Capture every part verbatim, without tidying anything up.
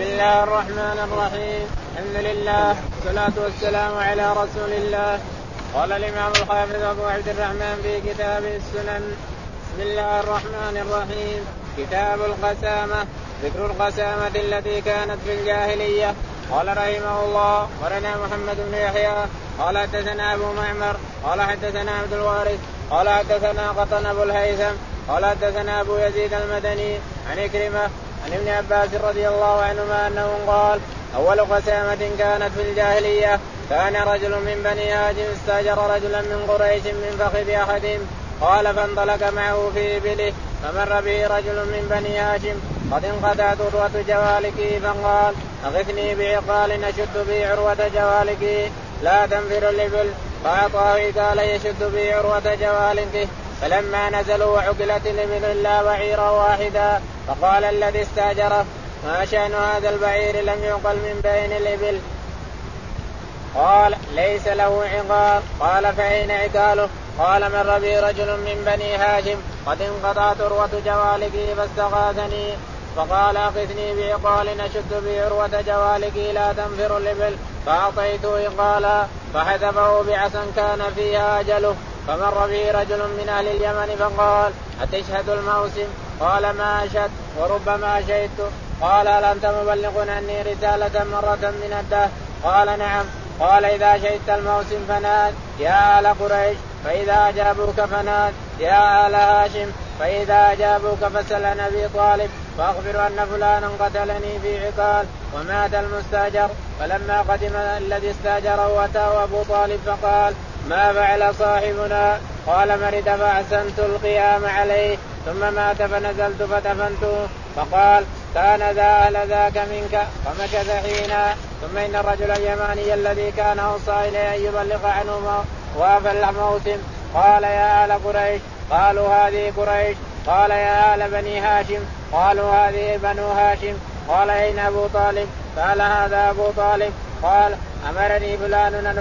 الله الرحمن الرحيم. الحمد لله والصلاة والسلام على رسول الله. قال الإمام الحافظ أبو عبد الرحمن في كتابه السنن. بسم الله الرحمن الرحيم. كتاب القسامة. ذكر القسامة التي كانت في الجاهلية. قال رحمه الله ورنا محمد بن يحيى قال حدثنا أبو معمر قال حدثنا عبد الوارث قال حدثنا قطن أبو الهيثم قال حدثنا أبو يزيد المدني عن إكرمة عن ابن عباس رضي الله عنهما أنه قال أول قسامة كانت في الجاهلية كان رجل من بني هاشم استأجر رجلا من قريش من فخذ أحدهم قال فانطلق معه في إبله فمر به رجل من بني هاشم قد انقطعت عروة جوالك فقال أغثني بعقال أشد به عروة جوالك لا تنفر الإبل فأعطاه قال يشد به عروة جوالك فلما نزلوا وعقلت الإبل إلا بعيرا واحدا فقال الذي استأجره ما شأن هذا البعير لم يعقل من بين الإبل؟ قال ليس له عقال. قال فأين عقاله؟ قال مر بي رجل من بني هاشم قد انقطعت عروة جوالك فاستغاثني فقال أخذني بعقال أشد به عروة جوالك لا تنفر الإبل فأعطيته عقالا فحذفه بعصا كان فيها أجله فمر به رجل من أهل اليمن فقال أتشهد الموسم؟ قال ما أشهد وربما أشهدت. قال هل أنت مبلغ عني رسالة مرة من الدهر؟ قال نعم. قال إذا شهدت الموسم فناد يا آل قريش فإذا أجابوك فناد يا آل هاشم فإذا أجابوك فسل عن أبي طالب فأخبر أن فلانا قتلني في عقال ومات المستأجر. فلما قدم الذي استأجره أتاه أبو طالب فقال ما فعل صاحبنا؟ قال مرد فأحسنت القيام عليه ثم مات فنزلت فدفنته. فقال كان ذا أهل ذاك منك فمكث حينا. ثم إن الرجل اليماني الذي كان أوصى إليه أن يبلغ عنه وافى الموسم قال يا آل قريش قالوا هذه قريش. قال يا آل بني هاشم قالوا هذه بنو هاشم. قال أين أبو طالب؟ قال هذا أبو طالب. قال أمرني فلان أن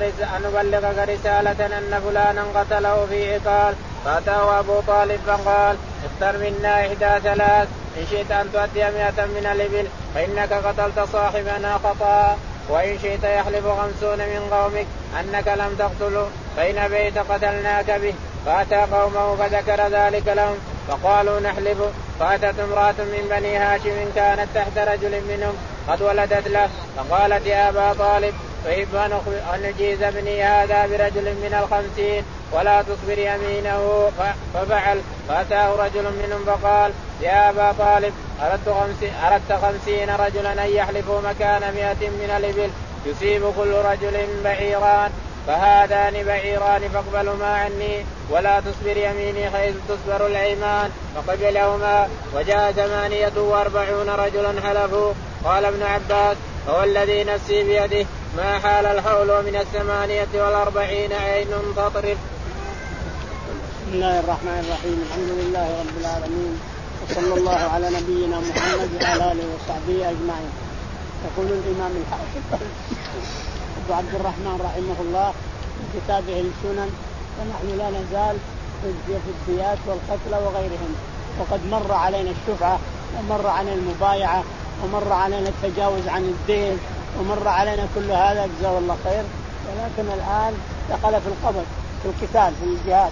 أبلغك رسالة أن فلانا قتله في عقال. فأتاه أبو طالب فقال اختر منا إحدى ثلاث إن شئت أن تؤدي مئة من الإبل فإنك قتلت صاحبنا خطأ وإن شئت يحلف خمسون من قومك أنك لم تقتله فإن بيت قتلناك به. فأتى قومه فذكر ذلك لهم فقالوا نحلف. فأتت امرأة من بني هاشم كانت تحت رجل منهم قد ولدت له فقالت يا أبا طالب أحب أن نجيز ابني هذا برجل من الخمسين ولا تصبر يمينه ففعل. فأتاه رجل منهم فقال يا أبا طالب أردت, خمسين أردت خمسين رجلا أن يحلفوا مكان مئة من الإبل يصيب كل رجل بعيران فهذان بعيران فاقبلهما عني ولا تصبر يميني حيث تصبر الأيمان. فقبلهما وجاء ثمانية وأربعون رجلا حلفوا. قال ابن عباس هو الذي نفسي بيده ما حال الحول من الثمانية والأربعين عين تطرف. بسم الله الرحمن الرحيم. الحمد لله رب العالمين وصلى الله على نبينا محمد وعلى آله وصحبه أجمعين. يقول الإمام الحافظ أبو عبد الرحمن رحمه الله في كتابه السنن ونحن لا نزال في الديات والقتل وغيرهم. وقد مر علينا الشفعة ومر علينا المبايعة ومر علينا التجاوز عن الدين ومر علينا كل هذا جزاه الله خير. ولكن الآن دخل في القبض في القتال في الجهاد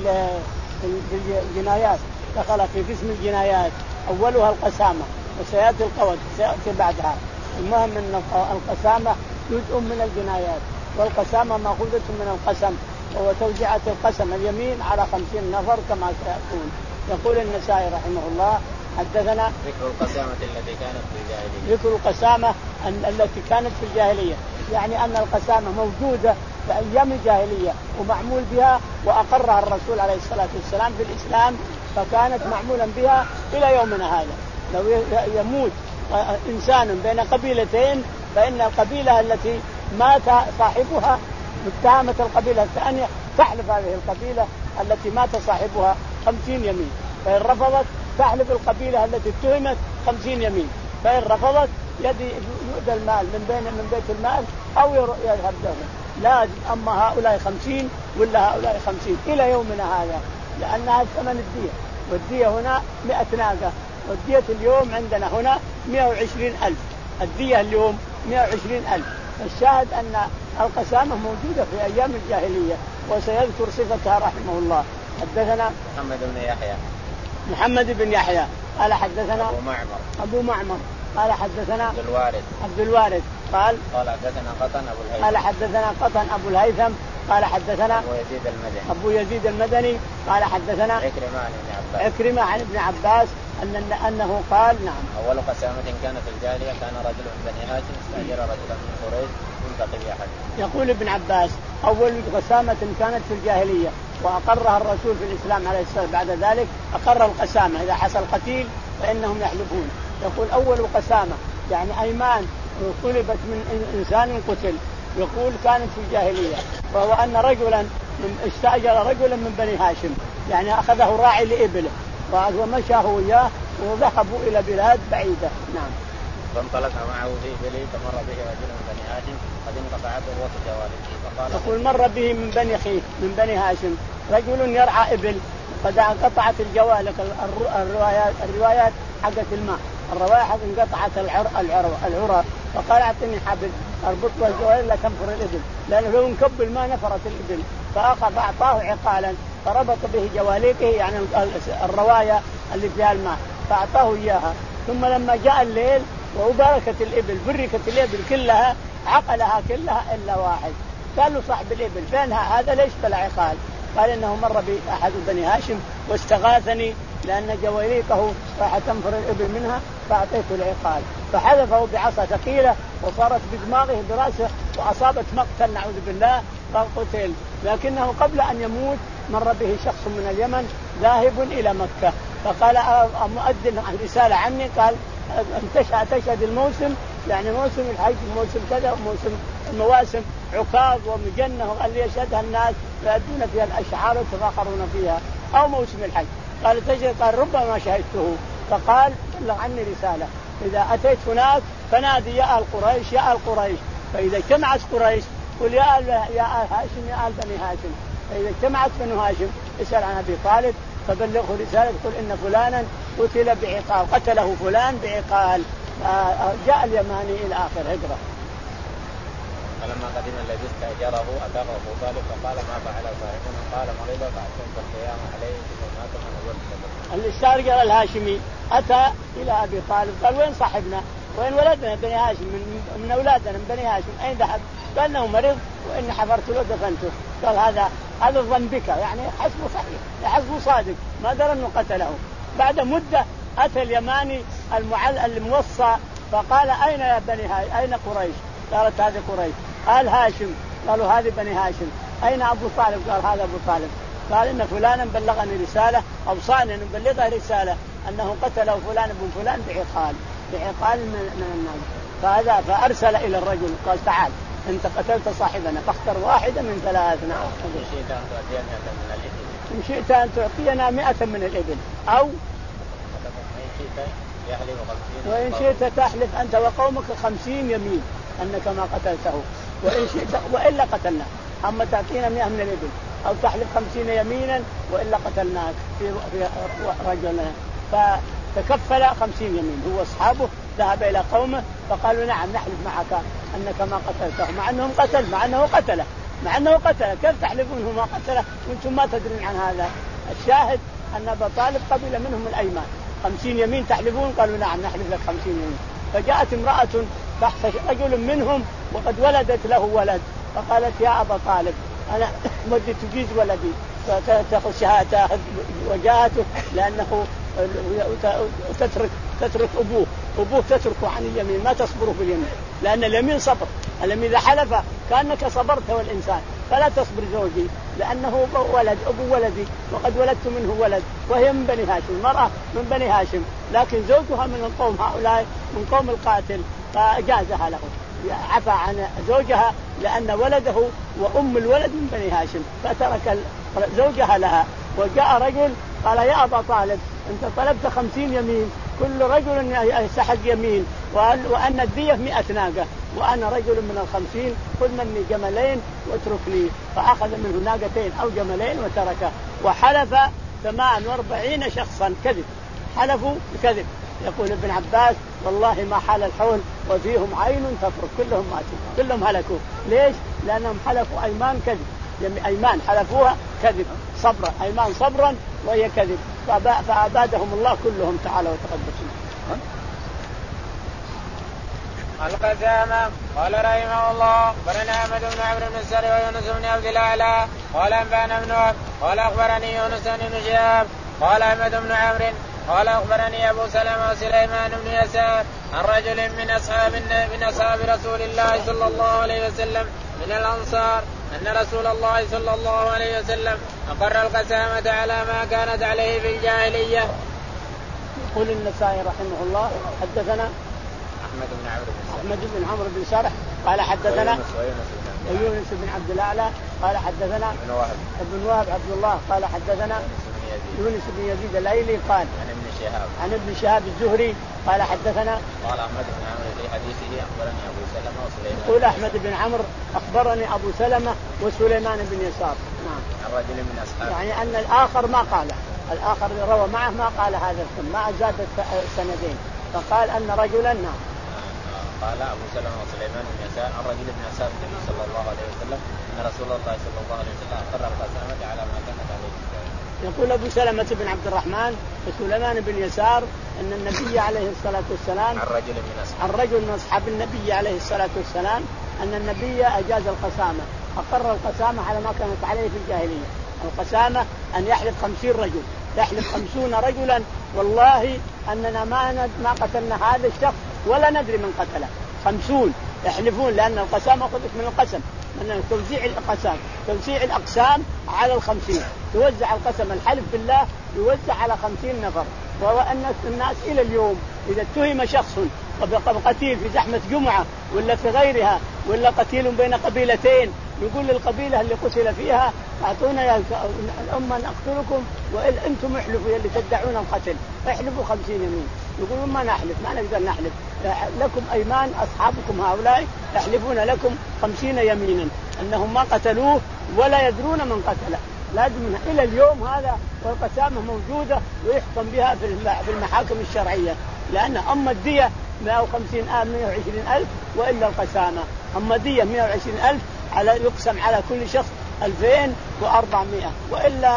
في الجنايات دخل في قسم الجنايات أولها القسامة وسيأتي القود سيأتي بعدها. المهم أن القسامة جزء من الجنايات والقسامة مأخوذة من القسم وهو توزيعة القسم اليمين على خمسين نفر كما سيكون. يقول النسائي رحمه الله حدثنا ذكر القسامة التي كانت في الجاهلية. ذكر القسامة التي كانت في الجاهلية يعني أن القسامة موجودة في أيام الجاهلية ومعمول بها وأقرها الرسول عليه الصلاة والسلام في الإسلام فكانت معمولا بها إلى يومنا هذا. لو يموت إنسان بين قبيلتين فإن القبيلة التي مات صاحبها متهمة القبيلة الثانية تحلف هذه القبيلة التي مات صاحبها خمسين يمين فإن رفضت تحلف القبيلة التي اتهمت خمسين يمين فإن رفضت يدي يؤدى المال من بين من بيت المال أو يذهب دونه. لا أما هؤلاء خمسين ولا هؤلاء خمسين إلى يومنا هذا لأنها ثمن الدية والدية هنا مئة ناقة والدية اليوم عندنا هنا مئة وعشرين ألف الدية اليوم مئة وعشرين ألف. الشاهد أن القسامة موجودة في أيام الجاهلية وسيذكر صفتها رحمه الله. حدثنا محمد بن يحيى محمد بن يحيى قال حدثنا أبو معمر أبو معمر قال حدثنا عبد الوارث عبد الوارث قال قال حدثنا قطن أبو الهيثم قال حدثنا قطن أبو الهيثم قال حدثنا أبو يزيد المدني أبو يزيد المدني قال حدثنا عكرمة عن ابن عباس عكرمة عن ابن عباس أن أنه قال نعم أول قسامة كان في الجاهلية كان رجل من بني هاشم استأجر رجلا من قريش ينتقي بأحد. يقول ابن عباس أول قسامة كانت في الجاهلية وأقرها الرسول في الإسلام عليه الصلاة والسلام، بعد ذلك أقر القسامة إذا حصل قتيل فإنهم يحلفون. يقول أول قسامة يعني أيمان طلبت من إنسان قتل، يقول كانت في الجاهلية، وهو أن رجلا استأجر رجلا من بني هاشم يعني أخذه راعي لإبله ومشاه وياه وذهبوا إلى بلاد بعيدة. نعم. فانطلق معه في إبله فمر به رجل من بني هاشم قد انقطعت ذروة جوارحه فقال يقول مر به من بني خيف من بني هاشم رجل يرعى إبل قد انقطعت الجوالق الروايات الروايات حقت الماء الرواية حق انقطعت العر العر العرى فقال أعطني حبل أربط له الجوال لا تنفر الإبل لأنه لو انكب الماء نفرت الإبل، فأخذ أعطاه عقالا فربط به جواليقه يعني الرواية اللي فيها الماء فأعطاه إياها. ثم لما جاء الليل وبركت الإبل بركت الإبل كلها عقلها كلها إلا واحد. قال له صاحب الإبل فينها هذا ليش بلا عقال؟ قال إنه مر بأحد بني هاشم واستغاثني لأن جواليقه راح تنفر الإبل منها فأعطيته العقال، فحذفه بعصا ثقيلة وصارت بدماغه برأسه وأصابت مقتل نعوذ بالله فقتل. لكنه قبل أن يموت مر به شخص من اليمن ذاهب إلى مكة فقال مؤذن رسالة عني قال تشهد الموسم يعني موسم الحج موسم كذا موسم المواسم عكاظ ومجنة وقال لي يشهدها الناس يؤدون فيها الأشعار ويتفاخرون فيها أو موسم الحج. قال تجد قال ربما شهدته فقال بلغ عني رسالة إذا أتيت هناك فنادي يا آل قريش يا آل قريش فإذا اجتمعت قريش قل يا آل يا آل هاشم يا آل بني هاشم فإذا اجتمعت بنو هاشم اسأل عن أبي طالب فبلغه رسالة قل إن فلانا قتل بعقال قتله فلان بعقال. جاء اليماني إلى آخر هجرة. فلما قدم الذي استأجره أتاه أبو طالب فقال ما فعل صاحبنا قال مريض فأتمت القيام عليه فمات من أول السبب. اللي استأجر الهاشمي أتى إلى أبي طالب قال وين صاحبنا وين ولدنا بني هاشم من, من أولادنا من بني هاشم أين ذهب؟ قال إنه مريض وإن حفرت له دفنته. قال هذا هذا الظن بك يعني حسبه صحيح حسبه صادق ما درى أنه قتله. بعد مدة أتى اليماني المعل الموصى فقال أين يا بني هاشم أين قريش؟ قالت هذه قريش. قال هاشم قالوا هذه بني هاشم. أين أبو طالب؟ قال هذا أبو طالب. قال إن فلانا بلغني رسالة أوصاني أن نبلغه رسالة أنه قتله فلان ابن فلان بعقال بعقال من الناس. فهذا فأرسل إلى الرجل قال تعال أنت قتلت صاحبنا فاختر واحدة من ثلاث. نعم. إن شئت أن تعطينا مئة من الإبل أو وإن شئت تحلف أنت وقومك خمسين يمين أنك ما قتلته وإن شئت وإلا قتلنا أما تعطينا مئة من الإبل أو تحلف خمسين يمينا وإلا قتلناك في رجلنا. فتكفل خمسين يمين هو أصحابه ذهب إلى قومه فقالوا نعم نحلف معك أنك ما قتلته مع أنهم قتل مع أنه قتله مع أنه قتله كيف تحلفون ما قتله وأنتم ما تدرون عن هذا؟ الشاهد أن أبا طالب قبل منهم الأيمان خمسين يمين تحلفون قالوا نعم نحلف لك خمسين يمين. فجاءت امرأة تحت رجل منهم وقد ولدت له ولد فقالت يا أبا طالب أنا ودي تجيز ولدي فتأخذ شهادة وجاءته لأنه تترك تترك أبوه أبوه تتركه عن اليمين ما تصبره باليمين لأن اليمين صبر اليمين إذا حلف كأنك صبرت والإنسان فلا تصبر زوجي لأنه ولد أبو ولدي وقد ولدت منه ولد وهي من بني هاشم المرأة من بني هاشم لكن زوجها من القوم هؤلاء من قوم القاتل فجازها له عفى عن زوجها لأن ولده وأم الولد من بني هاشم فترك زوجها لها. وجاء رجل قال يا أبا طالب أنت طلبت خمسين يمين كل رجل يستحق يمين وأن الدية مئة ناقة وأنا رجل من الخمسين خذ مني جملين واتركني. فأخذ منه ناقتين أو جملين وتركه. وحلف ثمان واربعين شخصا كذب حلفوا بكذب يقول ابن عباس والله ما حال الحول وفيهم عين تفرق كلهم ماتوا كلهم هلكوا. ليش؟ لأنهم حلفوا أيمان كذب، أيمان حلفوها كذب صبرا، أيمان صبرا وهي كذب، فأبادهم الله كلهم تعالى وتقدس. القسامة. قال رحمه الله برنا أحمد بن عمرو بن السري ويونس بن عبد الأعلى قال أنبأنا بن وهب قال أخبرني يونس بن شهاب قال أحمد بن عمرو قال أخبرني أبو سلمة وسليمان بن يسار عن رجل من أصحاب من أصحاب رسول الله صلى الله عليه وسلم من الأنصار أن رسول الله صلى الله عليه وسلم أقر القسامة على ما كانت عليه في الجاهلية. يقول النسائي رحمه الله حدثنا أحمد بن عمرو أحمد بن عمرو بن سرح قال حدثنا ويونس بن عبد الأعلى قال حدثنا ابن وهب ابن وهب عبد الله قال حدثنا يونس بن يزيد الايلي قال عن ابن شهاب عن ابن شهاب الزهري قال حدثنا قال احمد بن عمرو في حديثه اخبرني ابو سلمة وسليمان. يقول احمد بن عمرو اخبرني ابو سلمة وسليمان بن يسار. نعم. الرجل من اصحابه. يعني ان الاخر ما قاله، الاخر اللي روى معه ما قال هذا الكلام، ما زاد السندين، فقال ان رجلا. نعم. قال ابو سلمة وسليمان بن يسار عن رجل من اصحاب النبي صلى الله عليه وسلم ان رسول الله صلى الله عليه وسلم اقر القسامة على ما كانت عليه. يقول أبو سلمة بن عبد الرحمن وسليمان بن يسار أن النبي عليه الصلاة والسلام عن رجل من أصحاب الرجل من أصحاب النبي عليه الصلاة والسلام أن النبي أجاز القسامة، أقر القسامة على ما كانت عليه في الجاهلية. القسامة أن يحلف خمسين رجل، يحلف خمسون رجلا والله أننا ما ما قتلنا هذا الشخص ولا ندري من قتله. خمسون يحلفون، لأن القسامة أخذت من القسم، من توزيع الأقسام، توزيع الأقسام على الخمسين، توزع القسم الحلف بالله يوزع على خمسين نفر. وهو أن الناس إلى اليوم إذا اتهم شخص قتيل في زحمة جمعة ولا في غيرها ولا قتيل بين قبيلتين، يقول للقبيلة اللي قتل فيها أعطونا يا الأمة نقتلكم وإن أنتم احلفوا اللي تدعون القتل، احلفوا خمسين يمين. يقولون ما نحلف، ما نقدر نحلف، لكم أيمان أصحابكم هؤلاء يحلفون لكم خمسين يمينا أنهم ما قتلوه ولا يدرون من قتله. لازم إلى اليوم هذا والقسامة موجودة ويحكم بها في المحاكم الشرعية، لأن أما الدية مئة وخمسين ألف مئة وعشرين ألف وإلا القسامة. أما دية مئة وعشرين ألف على يقسم على كل شخص ألفين وأربعمائة وإلا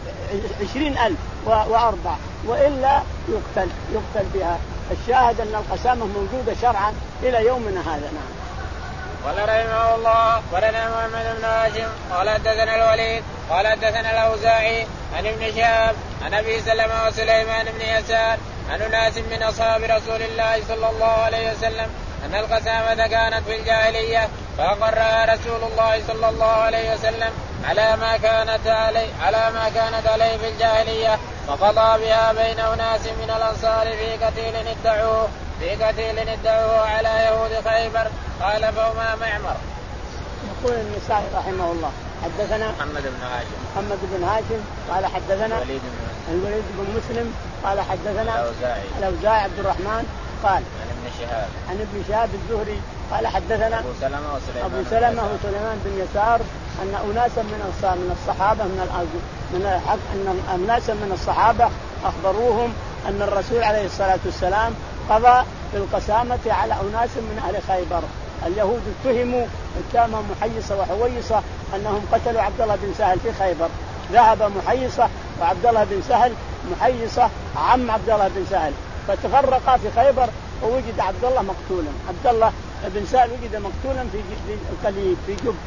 عشرين ألف وأربع وإلا يقتل يقتل بها. الشاهد أن القسامة موجودة شرعا إلى يومنا هذا. نعم. قال رحمه الله ولنا محمد بن هاشم قال حدثنا الوليد قال حدثنا الأوزاعي عن ابن شهاب عن أبي سلمة وسليمان بن يسار عن ناس من أصحاب رسول الله صلى الله عليه وسلم أن القسامة كانت في الجاهلية فأقرها رسول الله صلى الله عليه وسلم على ما كانت عليه على ما كانت عليه في الجاهلية، وقضى بها بين أناس من الأنصار في قتيل ادعوه في قتيل ادعوه على يهود خيبر. قال فهما معمر. يقول النسائي رحمه الله حدثنا محمد بن هاشم محمد بن هاشم قال حدثنا الوليد بن الوليد بن مسلم قال حدثنا الأوزاعي الأوزاعي عبد الرحمن قال عن ابن شهاب عن ابن شهاب الزهري قال حدثنا أبو سلمة وسليمان أبو سلمة وسليمان بن يسار أن أناسا من الصحابة من من أن أناسا من الصحابة أخبروهم أن الرسول عليه الصلاة والسلام قضى بالقسامة على أناس من أهل خيبر. اليهود اتهموا اتهاموا محيصة وحويصة أنهم قتلوا عبد الله بن سهل في خيبر. ذهب محيصة وعبد الله بن سهل، محيصة عم عبد الله بن سهل، فتفرقا في خيبر ووجد عبد الله مقتولا. عبد الله بن سهل وجد مقتولا في القليب في جب،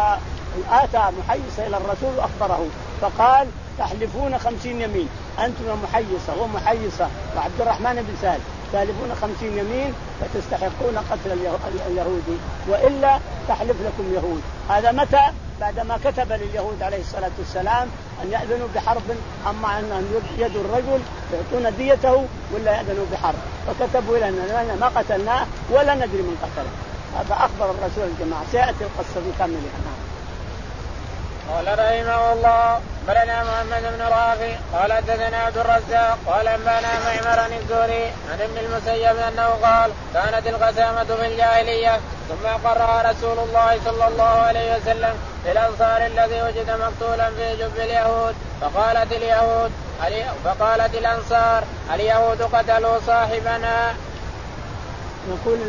فآتى محيصة إلى الرسول وأخبره فقال تحلفون خمسين يمين أنتم محيصة ومحيصة وعبد الرحمن بن سهل، تحلفون خمسين يمين فتستحقون قتل اليهودي وإلا تحلف لكم يهود. هذا متى؟ بعدما كتب لليهود عليه الصلاة والسلام أن يأذنوا بحرب، أما أن يدوا الرجل يعطون ديته ولا يأذنوا بحرب، فكتبوا لنا ما قتلناه ولا ندري من قتله. فأخبر الرسول الجماعة. سيأتي القصة بكاملها. قال رحمه الله بلنا محمد بن رافع قال حدثنا عبد الرزاق قال انبانا معمر عن الزهري عن ابن المسيب انه قال كانت القسامة في الجاهلية ثم قرأ رسول الله صلى الله عليه وسلم في الأنصار الذي وجد مقتولا في جب اليهود فقالت اليهود فقالت الأنصار اليهود قتلوا صاحبنا. يقول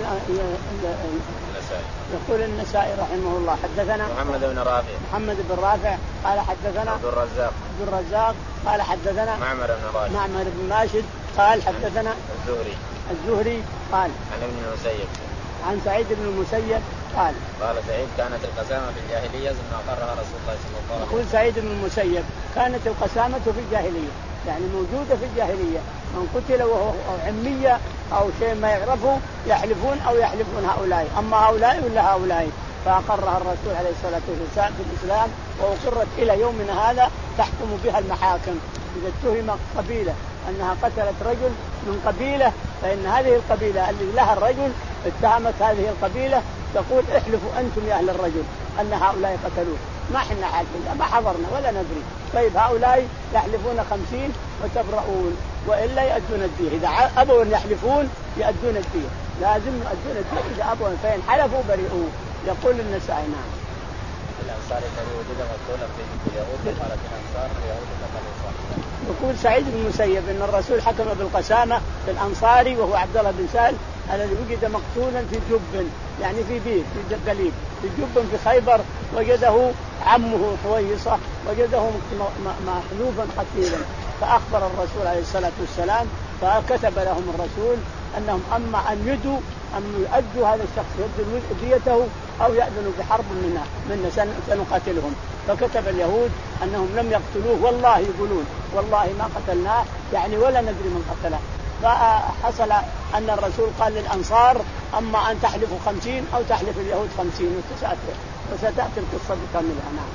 يقول النسائي رحمه الله حدثنا محمد بن رافع محمد بن رافع قال حدثنا عبد الرزاق عبد الرزاق قال حدثنا معمر بن راشد معمر بن راشد قال حدثنا الزهري الزهري قال عن ابن المسيب عن سعيد بن المسيب قال قال سعيد كانت القسامة في الجاهلية ثم أقرها رسول الله صلى الله عليه وسلم. يقول سعيد بن المسيب كانت القسامة في الجاهلية يعني موجودة في الجاهلية من قتل وهو عمية أو شيء ما يعرفه يحلفون أو يحلفون هؤلاء أما هؤلاء ولا هؤلاء فأقرها الرسول عليه الصلاة والسلام في الإسلام وأقرت إلى يومنا هذا تحكم بها المحاكم إذا اتهم قبيلة أنها قتلت رجل من قبيلة فإن هذه القبيلة اللي لها الرجل اتهمت هذه القبيلة تقول احلفوا أنتم يا أهل الرجل أن هؤلاء قتلوه ما احنا عارفين ما حضرنا ولا ندري. طيب هؤلاء يحلفون خمسين وتبرؤون وإلا يؤدون الدية إذا أبوا أن يحلفون يؤدون الدية لازم يؤدون الدية إذا أبوا فإن حلفوا بريئون. يقول النسائي نعم الأنصار الذي وجد مقتولا في اليهود قالت الأنصار اليهود قتلوا صاحبنا. يقول سعيد بن المسيب ان الرسول حكم بالقسامه في الانصاري وهو عبد الله بن سهل الذي وجد مقتولا في جب يعني في بيت في قليب في جب في خيبر وجده عمه حويصه وجده محلوفا قتيلا فاخبر الرسول عليه الصلاه والسلام فكتب لهم الرسول انهم اما ان يدوا ان يؤدوا هذا الشخص يؤدوا ديته او يأذنوا بحرب منا منا سنقاتلهم. فكتب اليهود أنهم لم يقتلوه والله يقولون والله ما قتلناه يعني ولا ندري من قتله. فحصل أن الرسول قال للأنصار أما أن تحلفوا خمسين أو تحلف اليهود خمسين وستأتي القصة بكاملها. نعم.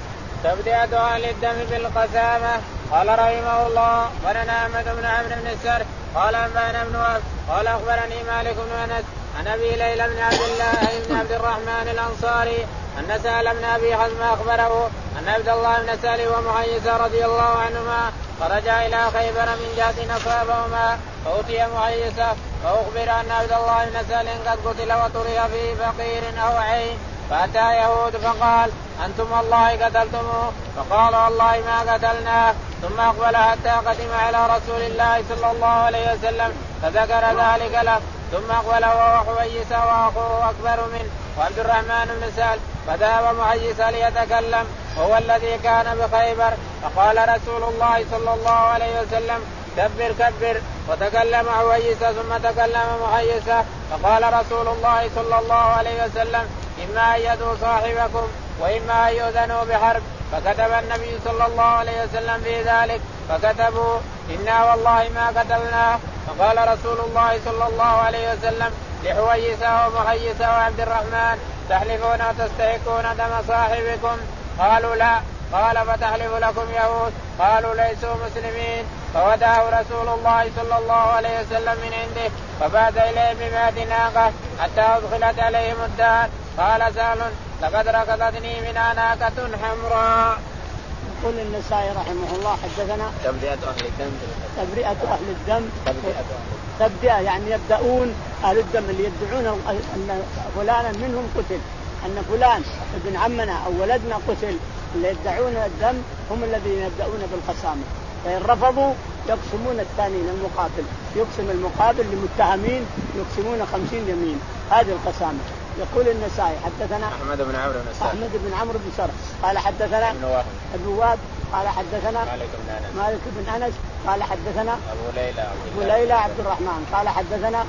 تبدئة أهل الدم بالقسامة. قال رحمه الله ولنا أحمد بن عمرو بن السر قال أنبأنا بن وهب قال أخبرني مالك بن أنس عن أبي ليلى بن عبد الله بن عبد الرحمن الأنصاري أن سهل بن أبي حزم أخبره أن عبد الله بن سهل ومعيسة رضي الله عنهما خرجا إلى خيبر من جهة أصابهما فأتي معيسة فأخبر أن عبد الله بن سهل قد قتل وطرح في فقير أو عين فأتى يهود فقال أنتم والله قتلتموه فقال والله ما قتلناه ثم أقبل حتى قدم على رسول الله صلى الله عليه وسلم فذكر ذلك له ثم أقبل وهو حويسة وأخوه أكبر منه وعبد الرحمن بن سهل فذهب معيسة ليتكلم وهو الذي كان بخيبر فقال رسول الله صلى الله عليه وسلم كبر كبر وتكلم حويسة ثم تكلم معيسة فقال رسول الله صلى الله عليه وسلم إما أن يدوا صاحبكم وإما أن يؤذنوا بحرب فكتب النبي صلى الله عليه وسلم في ذلك فكتبوا إنا والله ما قتلناه. فقال رسول الله صلى الله عليه وسلم لحويسة ومحيسة وعبد الرحمن تحلفون وتستحقون دم صاحبكم قالوا لا قال فتحلف لكم يهود قالوا ليسوا مسلمين فوداه رسول الله صلى الله عليه وسلم من عنده فبات إليه بمائة ناقة حتى أدخلت عليهم الدار. قال سهل لقد ركضتني من ناقة حمراء. يقول النسائي رحمه الله حدثنا تبدئة أهل الدم تبرئة أهل الدم تبدئة تبدئة يعني يبدأون أهل الدم اللي يدعون أن فلانا منهم قتل أن فلان ابن عمنا أو ولدنا قتل اللي يدعون الدم هم الذين يبدأون بالقسامة فإن رفضوا يقسمون الثانيين المقابل يقسم المقابل لمتهمين يقسمون خمسين يمين هذه القسامة. يقول النسائي حدثنا أحمد بن عمرو بن سر أحمد بن عمرو بن سر قال حدثنا ابن وهب ابن وهب قال حدثنا مالك بن أنس مالك بن أنس قال حدثنا أبو ليلى أبو ليلى عبد الرحمن قال حدثنا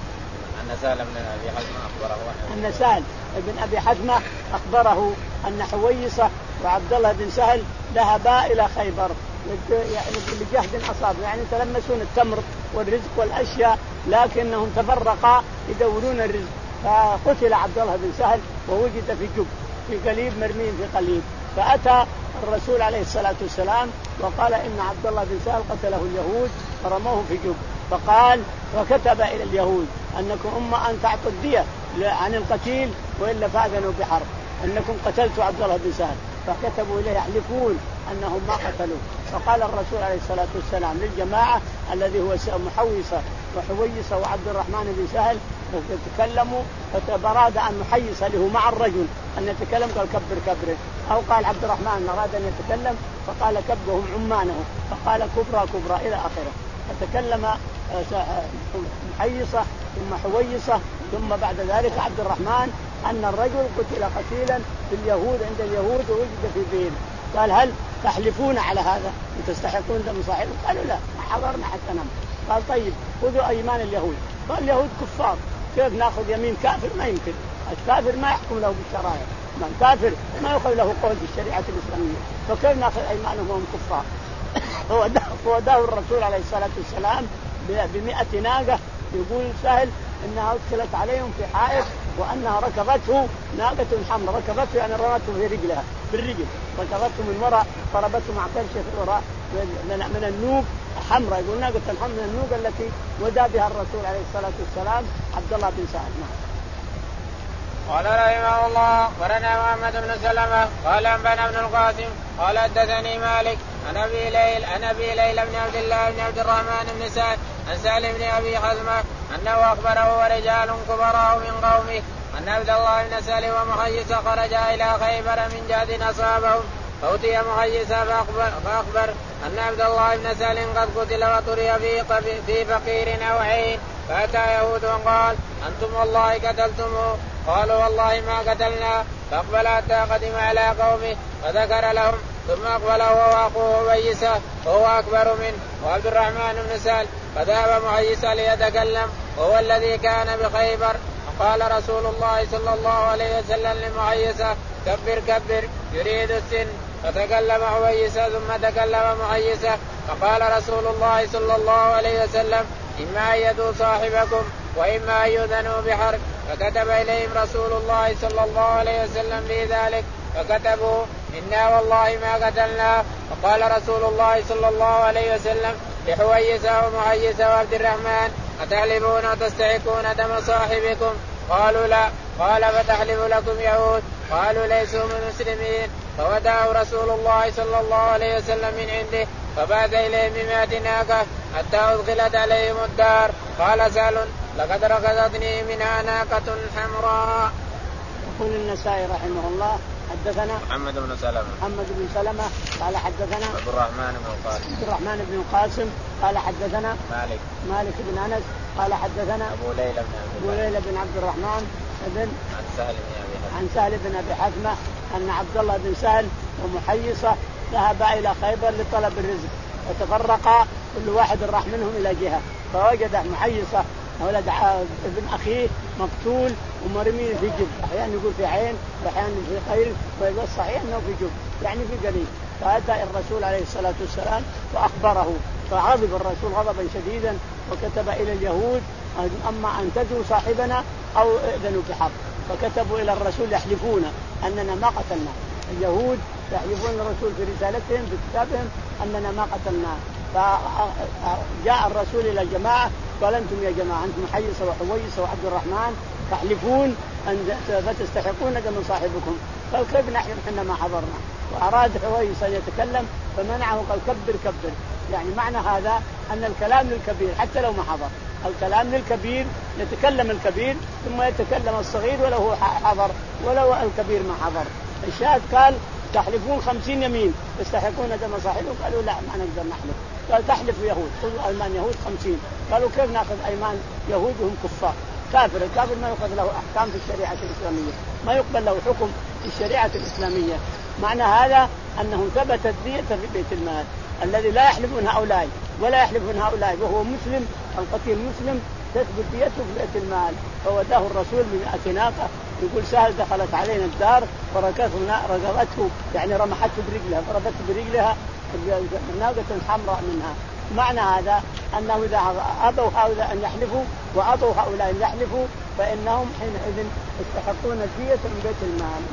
أن سهل بن أبي حزم أخبره أن سهل بن أبي حزم أخبره أن حويصة وعبد الله بن سهل ذهبا إلى خيبر يعني لجهد أصاب يعني تلمسون التمر والرزق والأشياء لكنهم تفرقا يدورون الرزق فقتل عبد الله بن سهل ووجد في جب في قليب مرمين في قليب فأتى الرسول عليه الصلاة والسلام وقال إن عبد الله بن سهل قتله اليهود فرموه في جب فقال وكتب إلى اليهود أنكم أما أن تعطوا الدية عن القتيل وإلا فأذنوا بحرب أنكم قتلتوا عبد الله بن سهل فكتبوا إليه يحلفون أنهم ما قتلوه. فقال الرسول عليه الصلاة والسلام للجماعة الذي هو محويصة وحويصة وعبد الرحمن بن سهل يتكلموا فأراد أن نحيص له مع الرجل أن يتكلم قال كبر كبره، أو قال عبد الرحمن أراد أن يتكلم فقال كبهم عمانه فقال كبرى كبرى إلى آخره. فتكلم محيصة ثم حويصة ثم بعد ذلك عبد الرحمن أن الرجل قتل قتيلا في اليهود عند اليهود ووجد في بئر. قال هل تحلفون على هذا وتستحقون دم صاحبه؟ قالوا لا ما حضرنا حتى نم. قال طيب خذوا أيمان اليهود. قال اليهود كفار كيف نأخذ يمين كافر؟ ما يمكن، الكافر ما يحكم له بالشرائع، من كافر ما يأخذ له قول بالشريعة الإسلامية، فكيف نأخذ أيمانهم وهم كفار؟ فوداه الرسول عليه الصلاة والسلام بمئة ناقة. يقول سهل انها ادخلت عليهم في حائط وانها ركضته ناقة حمراء، ركضته يعني رمته في رجلها بالرجل، ركضته من وراء ضربته مع كرشه في وراء من النوق حمراء. يقول ناقة الحمراء من النوق التي ودى بها الرسول عليه الصلاة والسلام عبد الله بن سعد. قال رحمه الله ورنا محمد بن سلمة قال أنبأنا ابن القاسم قال حدثني مالك عن أبي ليل عن أبي ليل بن عبد الله بن عبد الرحمن بن سعد عن سالم بن أبي حزمة أنه أخبره ورجال كبراء من قومه أن عبد الله بن سالم ومحيص خرجا إلى خيبر من جهد أصابهم فأتي محيص فأخبر, فأخبر أن عبد الله بن سالم قد قتل وطري في, في فقير أو عين. فأتى يهود وقال أنتم والله قتلتموه. قالوا والله ما قتلنا. فأقبل حتى قدم على قومه فذكر لهم ثم أقبل هو وأخوه محيص وهو أكبر منه وعبد الرحمن بن سهل فذهب محيص ليتكلم وهو الذي كان بخيبر. فقال رسول الله صلى الله عليه وسلم لمحيص كبر كبر يريد السن. فتكلم محيص ثم تكلم محيص فقال رسول الله صلى الله عليه وسلم إما أن يدوا صاحبكم وإما أن يؤذنوا بحرب. فكتب إليهم رسول الله صلى الله عليه وسلم بذلك فكتبوا إنا والله ما قتلنا. فقال رسول الله صلى الله عليه وسلم لحويص ومحيص وعبد الرحمن أتحلفون وتستحقون دم صاحبكم؟ قالوا لا. قال فتحلف لكم يهود؟ قالوا ليسوا من مسلمين. فوداه رسول الله صلى الله عليه وسلم من عنده فبات إليهم بمائة ناقة حتى أدخلت عليهم الدار. قال سهل لقد ركضتني منها ناقة حمراء. يقول النسائي رحمه الله حدثنا محمد بن سلمة محمد بن سلمة قال حدثنا عبد الرحمن بن القاسم عبد الرحمن بن القاسم قال حدثنا مالك مالك بن أنس قال حدثنا أبو ليلى بن عبد أبو ليلى بن عبد الرحمن بن عن سهل بن أبي حزمة عن سهل بن أبي حزمة أن عبد الله بن سهل ومحيصة ذهبا إلى خيبر لطلب الرزق وتفرقا كل واحد راح منهم إلى جهة. فوجد محيصة ولد ابن أخيه مقتول ومرمي في جب، أحيانا يقول في عين وأحيانا في خير ويقول صحيح أنه في جب يعني في قليل. فأتى الرسول عليه الصلاة والسلام وأخبره فغضب الرسول غضبا شديدا وكتب إلى اليهود أما أن تدعوا صاحبنا أو ائذنوا بحرب. فكتبوا إلى الرسول يحلفون أننا ما قتلنا. اليهود يحلفون الرسول في رسالتهم في كتابهم أننا ما قتلنا. فجاء الرسول إلى الجماعة قال أنتم يا جماعة أنتم محيصة وحويصة وعبد الرحمن تحلفون أن فتستحقون دم صاحبكم. قال كيف نحلف حنا ما حضرنا؟ وأراد حويصة أن يتكلم فمنعه قال كبر كبر. يعني معنى هذا أن الكلام للكبير حتى لو ما حضر، الكلام للكبير يتكلم الكبير ثم يتكلم الصغير ولو هو حضر ولو الكبير ما حضر. الشاهد قال تحلفون خمسين يمين تستحقون دم صاحبكم. قالوا لا ما نقدر نحلف. قال تحلف يهود خذوا أيمان يهود خمسين. قالوا كيف نأخذ أيمان يهود وهم كفار؟ كافر الكافر ما يأخذ له أحكام في الشريعة الإسلامية، ما يقبل له حكم في الشريعة الإسلامية. معنى هذا أنه ثبتت دية في بيت المال الذي لا يحلفون هؤلاء ولا يحلفون هؤلاء وهو مسلم القتيل مسلم تثبت ديته في بيت المال. فوداه الرسول بمئة ناقة. يقول سهل دخلت علينا الدار وركضنا ركضته يعني رمحته برجلها ضربته برجلها ناقة حمراء منها. معنى هذا أنه إذا أبوا هؤلاء أن يحلفوا وأبوا هؤلاء أن يحلفوا فإنهم حينئذ يستحقون الدية من بيت المال.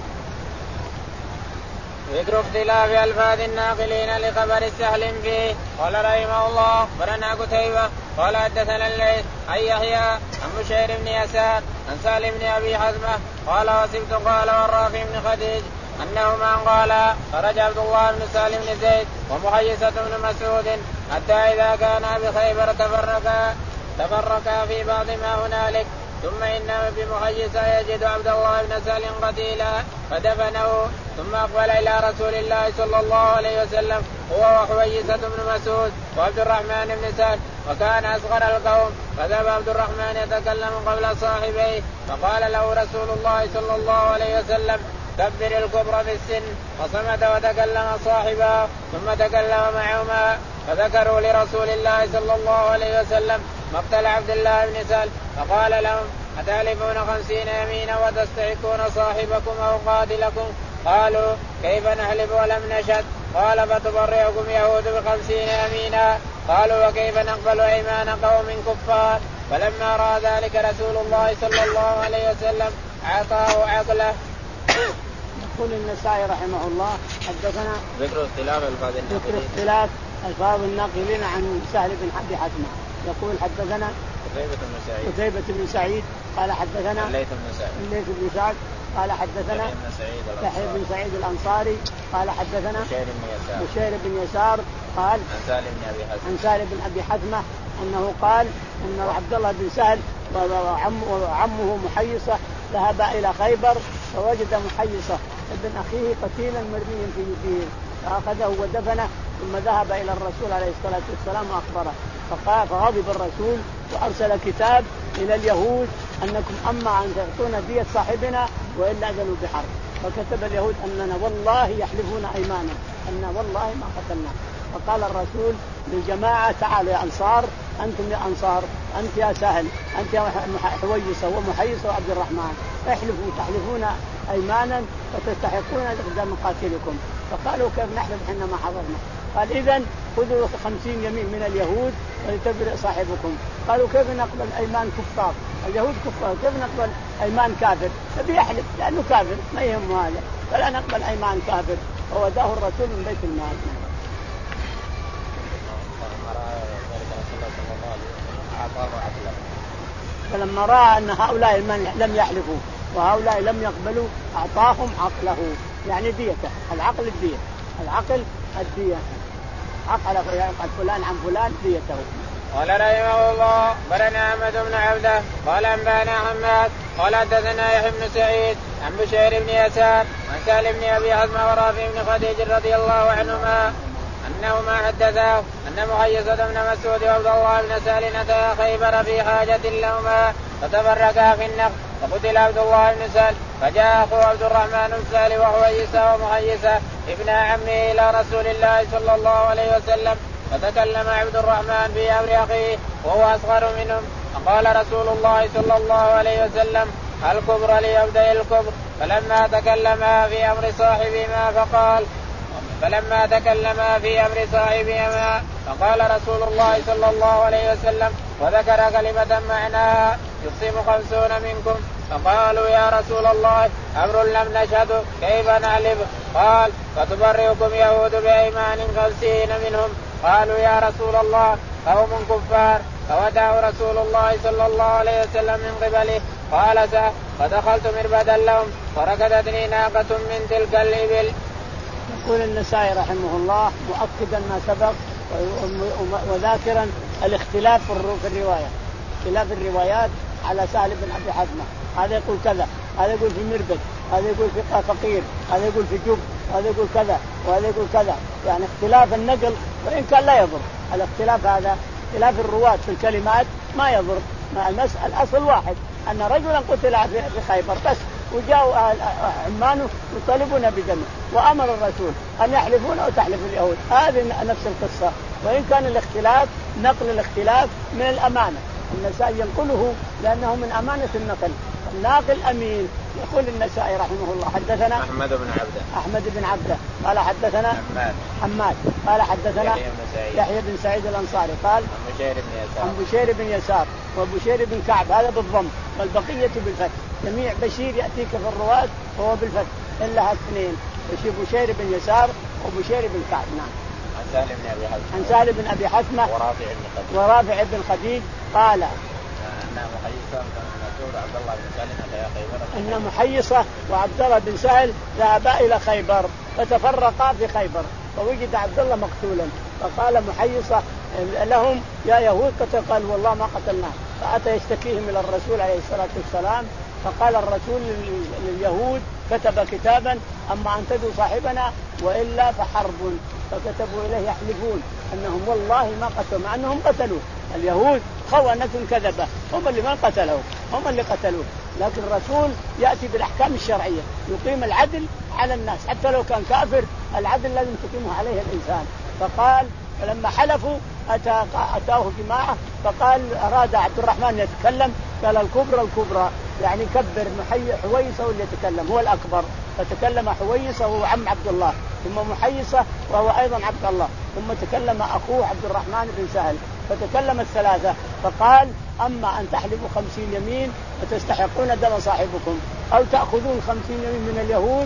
ذكر اختلاف ألفاظ الناقلين لخبر السهل فيه. قال رحمه الله أخبرنا قتيبة قال حدثنا الليث عن يحيى عن بشير بن يسار عن سالم بن أبي حزمة قال وسبت قال والرافع بن خديج أنهما قال خرج عبد الله بن سالم بن زيد ومحيصة بن مسعود حتى إذا كان بخيبر تفرقا تفرقا في بعض ما هنالك ثم إن بمحيصة يجد عبد الله بن سهل قتيلا فدفنه ثم أقبل إلى رسول الله صلى الله عليه وسلم هو وحويصة بن مسعود وعبد الرحمن بن سهل وكان أصغر القوم فذهب عبد الرحمن يتكلم قبل صاحبيه فقال له رسول الله صلى الله عليه وسلم كبر الكبر في السن فصمت وتكلم صاحبه ثم تكلم معهما فذكروا لرسول الله صلى الله عليه وسلم مقتل عبد الله بن سهل فقال لهم أتالفون خمسين يمينا وتستحقون صاحبكم أو قاتلكم قالوا كيف نحلف ولم نشهد قال فتبرئكم يهود بخمسين يمينا قالوا وكيف نقبل أيمان قوم كفار فلما رأى ذلك رسول الله صلى الله عليه وسلم أعطاه عقله. يقول النسائي رحمه الله حدثنا ذكر اختلاف الفاظ الناقلين ذكر اختلاف الفاظ الناقلين عن سهل بن أبي حتمة. يقول حدثنا قتيبة بن سعيد قتيبة بن سعيد قال حدثنا الليث بن سعد الليث بن سعد قال حدثنا يحيى بن سعيد الأنصاري قال حدثنا بشير بن يسار بشير بن يسار قال عن سالم بن أبي حتمة عن سالم بن أبي حتمة أنه قال أن عبد الله بن سهل وعمه محيصة ذهب إلى خيبر فوجد محيصة ابن أخيه قتيلا مرميا في يديه فأخذه ودفنه ثم ذهب إلى الرسول عليه الصلاة والسلام وأخبره فقال فغضب الرسول وأرسل كتاب إلى اليهود أنكم أما أن تعطون دية صاحبنا وإلا أذنوا بحرب. فكتب اليهود أننا والله يحلفون أيمانا أننا والله ما قتلنا. فقال الرسول للجماعة تعالوا يا أنصار أنتم يا أنصار أنت يا سهل أنت يا حويصة ومحيصة وعبد الرحمن احلفوا تحلفون أيمانا فتستحقون إقدام قاتلكم. فقالوا كيف نحلف حنا ما حضرنا؟ قال إذن خذوا خمسين يمين من اليهود ولتبرئ صاحبكم. قالوا كيف نقبل أيمان كفار؟ اليهود كفار كيف نقبل أيمان كافر؟ فبي يحلف لأنه كافر ما يهم هذا فلا نقبل أيمان كافر. فوداه الرسول من بيت المال. فلما رأى أن هؤلاء لم يحلفوا وهؤلاء لم يقبلوا أعطاهم عقله يعني ديته. العقل الدية العقل الدية عقل فلان عن فلان ديته. قال رحمه الله برنا أحمد بن عبده قال أنبانا حماد قال حدثنا يحيى بن سعيد عن بشير بن يسار عن سالم بن أبي حزم ورافع بن خديج رضي الله عنهما أنهما حدثاه أن محيصة بن مسعود وعبد الله بن سهل أتيا خيبر في حاجة لهما فتفرقا في النخل فقتل عبد الله بن سهل فجاء أخوه عبد الرحمن بن سهل وحويصة ومحيصة ابن عمه إلى رسول الله صلى الله عليه وسلم فتكلم عبد الرحمن في أمر أخيه وهو أصغر منهم فقال رسول الله صلى الله عليه وسلم الكبر ليبدأ الكبر فلما تكلما في أمر صاحبهما فقال فلما تكلما في أمر صاحبهما فقال رسول الله صلى الله عليه وسلم وذكر كلمة معناها يقسم خمسون منكم فقالوا يا رسول الله أمر لم نشهد كيف نعلم قال فتبرئكم يهود بأيمان خمسين منهم قالوا يا رسول الله قوم كفار فوداه رسول الله صلى الله عليه وسلم من قبله قال سه فدخلت مربدا لهم فركضتني ناقة من تلك الإبل. يقول النسائي رحمه الله مؤكدا ما سبق وذاكرا الاختلاف في الرواية اختلاف الروايات على سهل بن أبي حتمة. هذا يقول كذا هذا يقول في مربد هذا يقول في فقير هذا يقول في جب هذا يقول كذا وهذا يقول كذا يعني اختلاف النقل وإن كان لا يضر الاختلاف هذا اختلاف الرواة في الكلمات ما يضر. المسألة الأصل واحد أن رجلا قتل في خيبر بس وجاءوا عمانه يطالبون بدمه وأمر الرسول أن يحلفون أو تحلف اليهود. هذه نفس القصة وإن كان الاختلاف نقل الاختلاف من الأمانة. النسائي ينقله لأنه من أمانة النقل الناقل أمين. يقول النسائي رحمه الله حدثنا أحمد بن عبده أحمد بن عبده قال حدثنا حماد حماد قال حدثنا يحيى بن سعيد الأنصاري قال عن بشير بن يسار عن بشير بن يسار وبشير بن كعب هذا بالضم والبقية بالفتح. جميع بشير يأتيك في الرواة هو بالفتح إلا اثنين بشير بن يسار وبشير بن كعب. نعم. عن سالم بن أبي حتمة عن سالم بن أبي حتمة ورافع بن خديج ورافع بن خديج قال أن محيصة وعبد الله بن سهل أتيا خيبر أن محيصة وعبد الله بن سهل ذهبا إلى خيبر فتفرقا في خيبر فوجد عبد الله مقتولا فقال محيصة لهم يا يهود قتل. قال والله ما قتلناه فأتى يشتكيهم إلى الرسول عليه الصلاة والسلام. فقال الرسول لليهود كتب كتابا أما أن تدوا صاحبنا وإلا فحرب. فكتبوا إليه يحلفون أنهم والله ما قتلوا، مع أنهم قتلوه. اليهود خونة كذبة، هم اللي ما قتلوا، هم اللي قتلوه. لكن الرسول يأتي بالأحكام الشرعية، يقيم العدل على الناس حتى لو كان كافر، العدل لازم تقيمه عليه الإنسان. فقال فلما حلفوا أتى أتاه جماعة فقال أراد عبد الرحمن يتكلم، قال الكبرى الكبرى يعني كبر حويصة واللي يتكلم هو الأكبر. فتكلم حويصة وهو عم عبد الله، ثم محيصة وهو أيضا عبد الله، ثم تكلم أخوه عبد الرحمن بن سهل، فتكلم الثلاثة. فقال أما أن تحلفوا خمسين يمين وتستحقون دم صاحبكم، أو تأخذون خمسين يمين من اليهود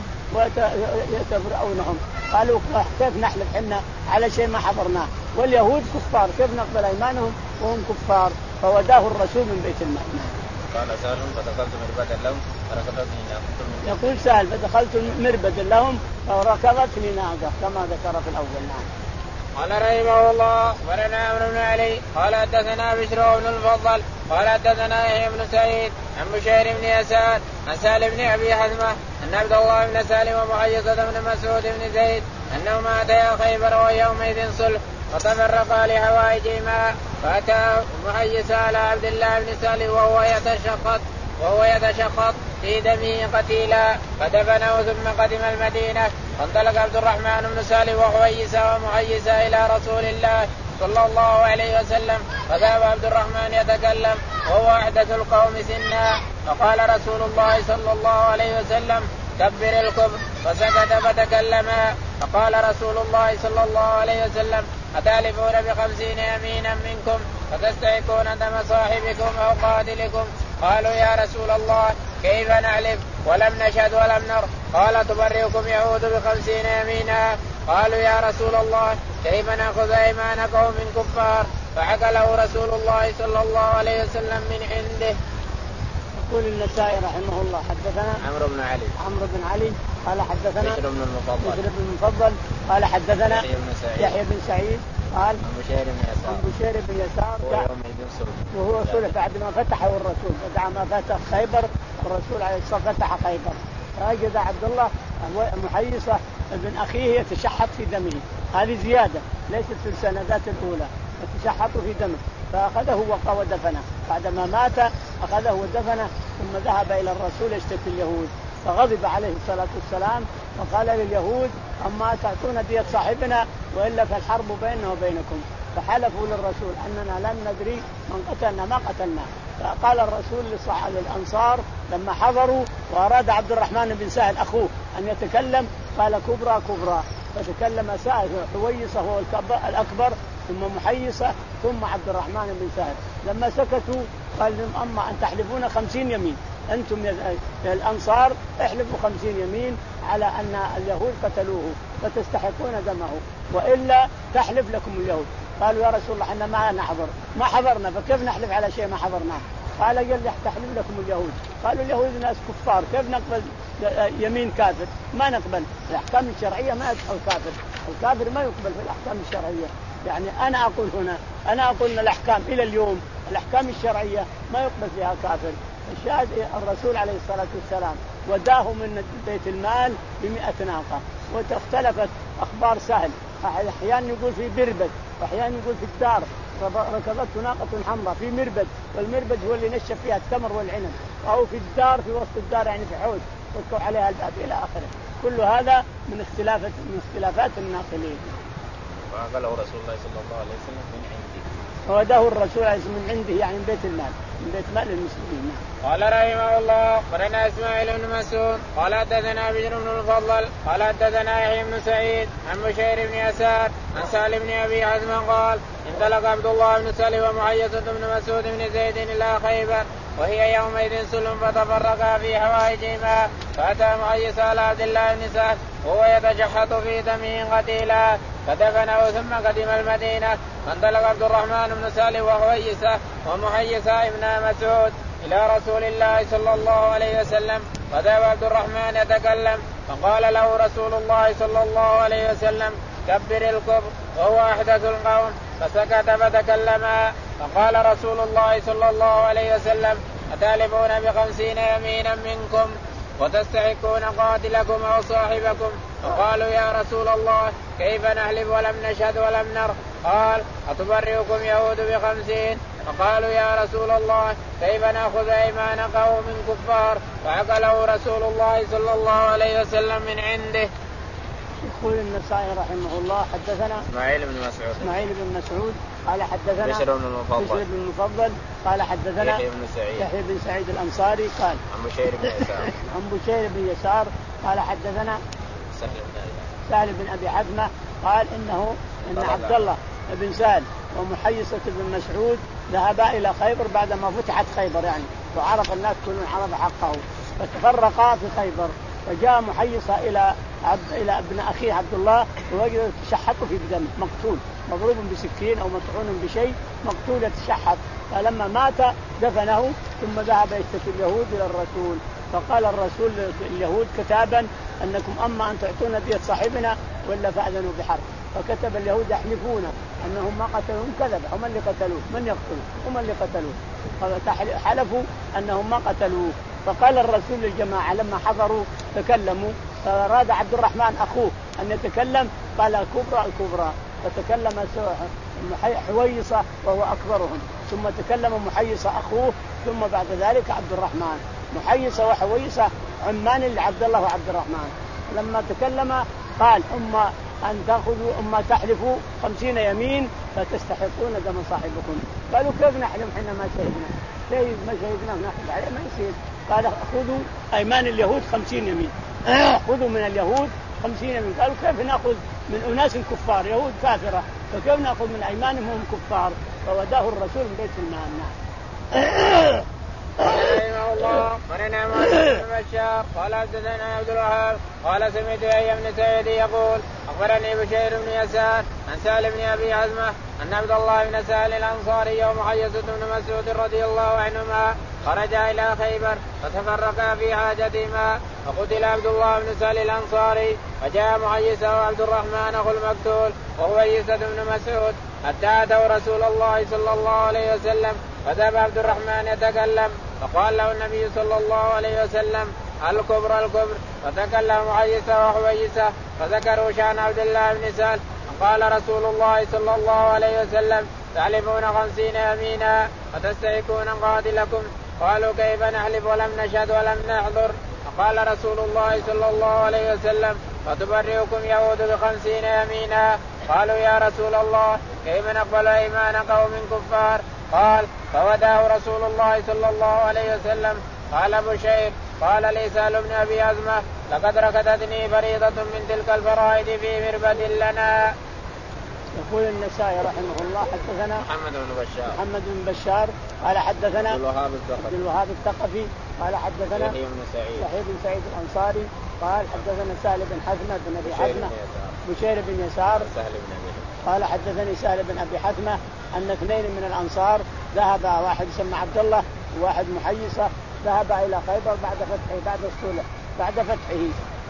وتبرؤونهم. قالوا كيف نحلف حنا على شيء ما حضرناه، واليهود كفار كيف نقبل أيمانهم وهم كفار؟ فوداه الرسول من بيت المال. قال سهل فدخلت مربدا لهم فركضتني ناقة. يقول سهل فدخلت مربدا لهم فركضتني ناقة كما ذكر في الأول. نعم. قال رحمه الله ولنا عمرو بن علي قال حدثنا بشر بن المفضل قال حدثنا يحيى بن سعيد عن بشير بن يسار عن سهل بن ابي حزمه ان عبد الله بن سالم ومحيصة بن مسعود بن زيد انهما اتيا خيبر ويومئذ صلح فتفرقا لحوائجهما، فاتى محيصة على عبد الله بن سالم وهو يتشقط وهو يتشقط في دمه قتيلا فدفنه ثم قدم المدينة. فانطلق عبد الرحمن بن سالم وحويصة ومحيصة إلى رسول الله صلى الله عليه وسلم، فذهب عبد الرحمن يتكلم وهو أحدث القوم سنا، فقال رسول الله صلى الله عليه وسلم كبر الكبر، فسكت فتكلما. فقال رسول الله صلى الله عليه وسلم أتالفون بخمسين يمينا منكم فتستحقون دم صاحبكم أو قاتلكم؟ قالوا يا رسول الله كيف نعلف ولم نشهد ولم نر؟ قال تبرئكم يهود بخمسين يمينا. قالوا يا رسول الله كيف نأخذ أيمانكم من كفار؟ فحكى له رسول الله صلى الله عليه وسلم من عنده. يقول النسائي رحمه الله حدثنا عمرو بن علي عمرو بن علي قال حدثنا بشر بن المفضل بشر بن المفضل قال حدثنا يحيى بن سعيد يحيى بن سعيد قال عن بشير بن يسار عن بشير بن يسار وهو صلح بعد ما فتحه الرسول، بعد ما فتح خيبر الرسول عليه الصلاة والسلام فتح خيبر، فوجد عبد الله محيصة ابن أخيه يتشحط في دمه، هذه زيادة ليست في السندات الأولى، يتشحط في دمه، فأخذه وقى ودفنه. بعدما مات أخذه ودفنه، ثم ذهب إلى الرسول يشتكي اليهود، فغضب عليه الصلاة والسلام وقال لليهود أما تعطون دية صاحبنا وإلا فالحرب بيننا وبينكم. فحلفوا للرسول أننا لم ندري من قتلنا ما قتلنا. فقال الرسول للأنصار لما حضروا وأراد عبد الرحمن بن سهل أخوه أن يتكلم قال كبرى كبرى، فتكلم سهل حويصة هو الأكبر ثم محيصة ثم عبد الرحمن بن سهل. لما سكتوا قال لهم أما أن تحلفون خمسين يمين، أنتم يا الأنصار احلفوا خمسين يمين على أن اليهود قتلوه فتستحقون دمه وإلا تحلف لكم اليهود. قالوا يا رسول الله احنا ما نحضر ما حضرنا فكيف نحلف على شيء ما حضرناه؟ قال يلا تحلف لكم اليهود. قالوا اليهود ناس كفار كيف نقبل يمين كافر؟ ما نقبل الأحكام الشرعية، ما يقبل كافر، الكافر ما يقبل في الأحكام الشرعية. يعني أنا أقول هنا أنا أقول أن الأحكام إلى اليوم الأحكام الشرعية ما يقبل فيها كافر. الشاهد الرسول عليه الصلاة والسلام وداه من بيت المال بمئة ناقة، وتختلفت أخبار سهل، أحيانا يقول في بربد وأحيانا يقول في الدار ركضته ناقة حمراء في مربد، والمربد هو اللي نشف فيها التمر والعنب، أو في الدار في وسط الدار يعني في حوش وكوا عليها الباب إلى آخره. كل هذا من اختلافات من اختلافات الناقلين. فقاله رسول الله صلى الله عليه وسلم من عنده، فوداه الرسول عليه الصلاة والسلام من عنده يعني من بيت المال من بيت مال المسلمين. قال رحمه الله قرنا اسماعيل بن مسعود قال حدثنا بشر بن المفضل قال حدثنا يحيى بن سعيد عن بشير بن يسار عن سالم بن ابي حزم قال انطلق عبد الله بن سالم ومحيصة بن مسعود بن زيد الى خيبر وهي يومئذ سلم فتفرقا في حوائجهما، فاتى محيص على عبد الله بن سعد وهو يتشحط في دمه قتيلا فدفنه ثم قدم المدينة. فانطلق عبد الرحمن بن سالم وحويصة ومحيصة ابن مسعود إلى رسول الله صلى الله عليه وسلم، فذهب عبد الرحمن يتكلم فقال له رسول الله صلى الله عليه وسلم كبر الكبر وهو أحدث القوم، فسكت فتكلما. فقال رسول الله صلى الله عليه وسلم أتالفون بخمسين يمينا منكم وتستحقون قاتلكم أو صاحبكم؟ فقالوا يا رسول الله كيف نحلف ولم نشهد ولم نر؟ قال أتبرئكم يهود بخمسين؟ فقالوا يا رسول الله كيف نأخذ أيمان قوم كفار؟ فعقله رسول الله صلى الله عليه وسلم من عنده. يقول النسائي رحمه الله حدثنا إسماعيل بن مسعود إسماعيل بن مسعود قال حدثنا بشر بن المفضل بشر بن المفضل قال حدثنا يحيى بن سعيد يحيى بن سعيد الأنصاري قال عن بشير بن يسار عن بشير بن يسار قال حدثنا سهل بن أبي سهل بن أبي حزمة قال إنه إن عبد الله بن سهل ومحيصة بن مسعود ذهبا إلى خيبر بعدما فتحت خيبر يعني وعرف الناس كلهم عرف حقه فتفرقا في خيبر فجاء محيصة إلى عبد إلى ابن أخيه عبد الله ووجد يتشحط في دم مقتول مضروب بسكين أو مطعون بشيء مقتول يتشحط فلما مات دفنه ثم ذهب يشتكي اليهود إلى الرسول فقال الرسول اليهود كتابا أنكم أما أن تعطونا دية صاحبنا ولا فأذنوا بحرب فكتب اليهود يحلفون أنهم ما قتلوهم كذب هم اللي قتلوه من يقتلوا هم اللي قتلوه حلفوا أنهم ما قتلوه فقال الرسول للجماعة لما حضروا تكلموا فأراد عبد الرحمن أخوه أن يتكلم قال الكبرى الكبرى فتكلم حويصة وهو أكبرهم ثم تكلم محيصة أخوه ثم بعد ذلك عبد الرحمن محيصة وحويصة عمان لعبد الله وعبد الرحمن لما تكلم قال أما أن تأخذوا أما تحلفوا خمسين يمين فتستحقون دم صاحبكم قالوا كيف نحلم حين ما شهدنا كيف ما شهدنا نحلف عليه ما يصير قال خذوا أيمان اليهود خمسين يمين خذوا من اليهود خمسين يمين قالوا كيف نأخذ من أناس كفار يهود كافرة فكيف نأخذ من أيمانهم هم كفار فوداه الرسول من بيت المال. رحمه الله ونعم بن بشار قال حدثنا عبد الوهاب قال سمعت يحيى بن سعيد يقول أخبرني بشير بن يسار عن سهل بن أبي عزمة أن عبد الله بن سهل الأنصاري ومحيصة بن مسعود رضي الله عنهما خرجا إلى خيبر فتفرقا في حاجتهما فقتل عبد الله بن سهل الأنصاري فجاء محيصة وعبد الرحمن أخو المقتول وهويصة بن مسعود حتى أتوا رسول الله صلى الله عليه وسلم فذهب عبد الرحمن يتكلم فقال له النبي صلى الله عليه وسلم الكبر الكبر فتكلم محيصة وحويصة فذكروا شأن عبد الله بن سهل فقال رسول الله صلى الله عليه وسلم تحلفون خمسين يمينا وتستحقون قاتلكم قالوا كيف نحلف ولم نشهد ولم نحضر فقال رسول الله صلى الله عليه وسلم فتبرئكم يهود بخمسين يمينا قالوا يا رسول الله كيف نقبل إيمان قوم كفار قال فوداه رسول الله صلى الله عليه وسلم. قال بشير قال لي سهل بن أبي عزمة لقد ركضتني فريضة من تلك الفرائض في مربد لنا. يقول النسائي رحمه الله حدثنا محمد بن بشار محمد بن بشار قال حدثنا عبد الوهاب الثقفي عبد الوهاب الثقفي قال حدثنا يحيى بن سعيد يحيى بن سعيد الأنصاري قال حدثنا سهل بن حزمة بن أبي حزمة بشير بن يسار سهل بن أبي قال حدثني سهل بن أبي حزمة أن اثنين من الأنصار ذهبا واحد يسمى عبد الله وواحد محيصة ذهبا إلى خيبر بعد فتحه بعد الصلح بعد فتحه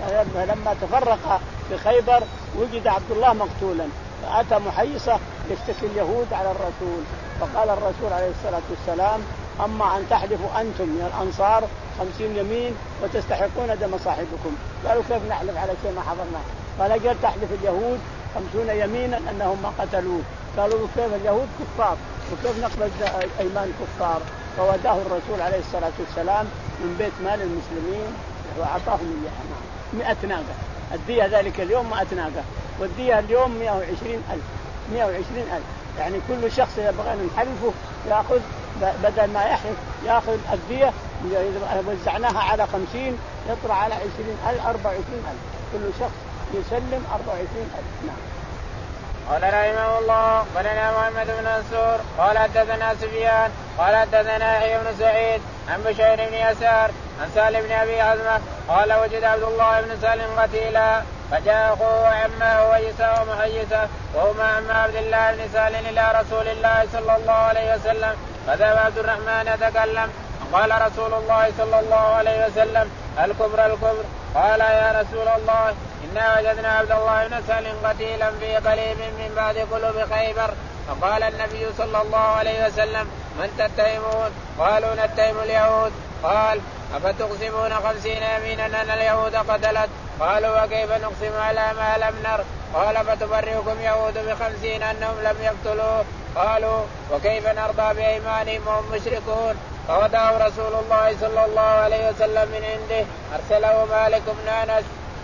لما تفرق في خيبر وجد عبد الله مقتولا فأتى محيصة يشتكي اليهود على الرسول فقال الرسول عليه الصلاة والسلام أما أن تحلفوا أنتم من الأنصار خمسين يمين وتستحقون دم صاحبكم قالوا كيف نحلف على شيء ما حضرنا قال أجل تحلف اليهود خمسون يمينا أنهم ما قتلوه قالوا كيف اليهود كفار وكيف نقبل أيمان كفار فوداه الرسول عليه الصلاة والسلام من بيت مال المسلمين وأعطاهم إياها مئة ناقة الدية ذلك اليوم مئة ناقة والدية اليوم مئة وعشرين ألف مئة وعشرين ألف يعني كل شخص يبغى أن يحلفه يأخذ بدل ما يحلف يأخذ الدية وزعناها على خمسين يطلع على عشرين ألف أربعة وعشرين ألف كل شخص يسلم أربعة وعشرين ألف. نعم. قال رحمه الله ولنا محمد بن منصور قال حدثنا سفيان قال حدثنا يحيى بن سعيد عن بشير بن يسار عن سهل بن أبي عزمة قال وجد عبد الله بن سهل قتيلا فجاء أخوه وعمه ويسى ومحيسة وهما عم عبد الله بن سهل إلى رسول الله صلى الله عليه وسلم فذهب عبد الرحمن يتكلم قال رسول الله صلى الله عليه وسلم الكبر الكبر قال يا رسول الله إنا وجدنا عبد الله بن سهل قتيلا في قريب من بعد قلوب خيبر فقال النبي صلى الله عليه وسلم من تتهمون؟ قالوا نتهم اليهود. قال أفتقسمون خمسين يمينا أن اليهود قتلت؟ قالوا وكيف نقسم على ما لم نر؟ قال فتبرئكم يهود بخمسين أنهم لم يقتلوا؟ قالوا وكيف نرضى بأيمانهم وهم مشركون؟ فوداه رسول الله صلى الله عليه وسلم من عنده أرسله مالك بن أنس.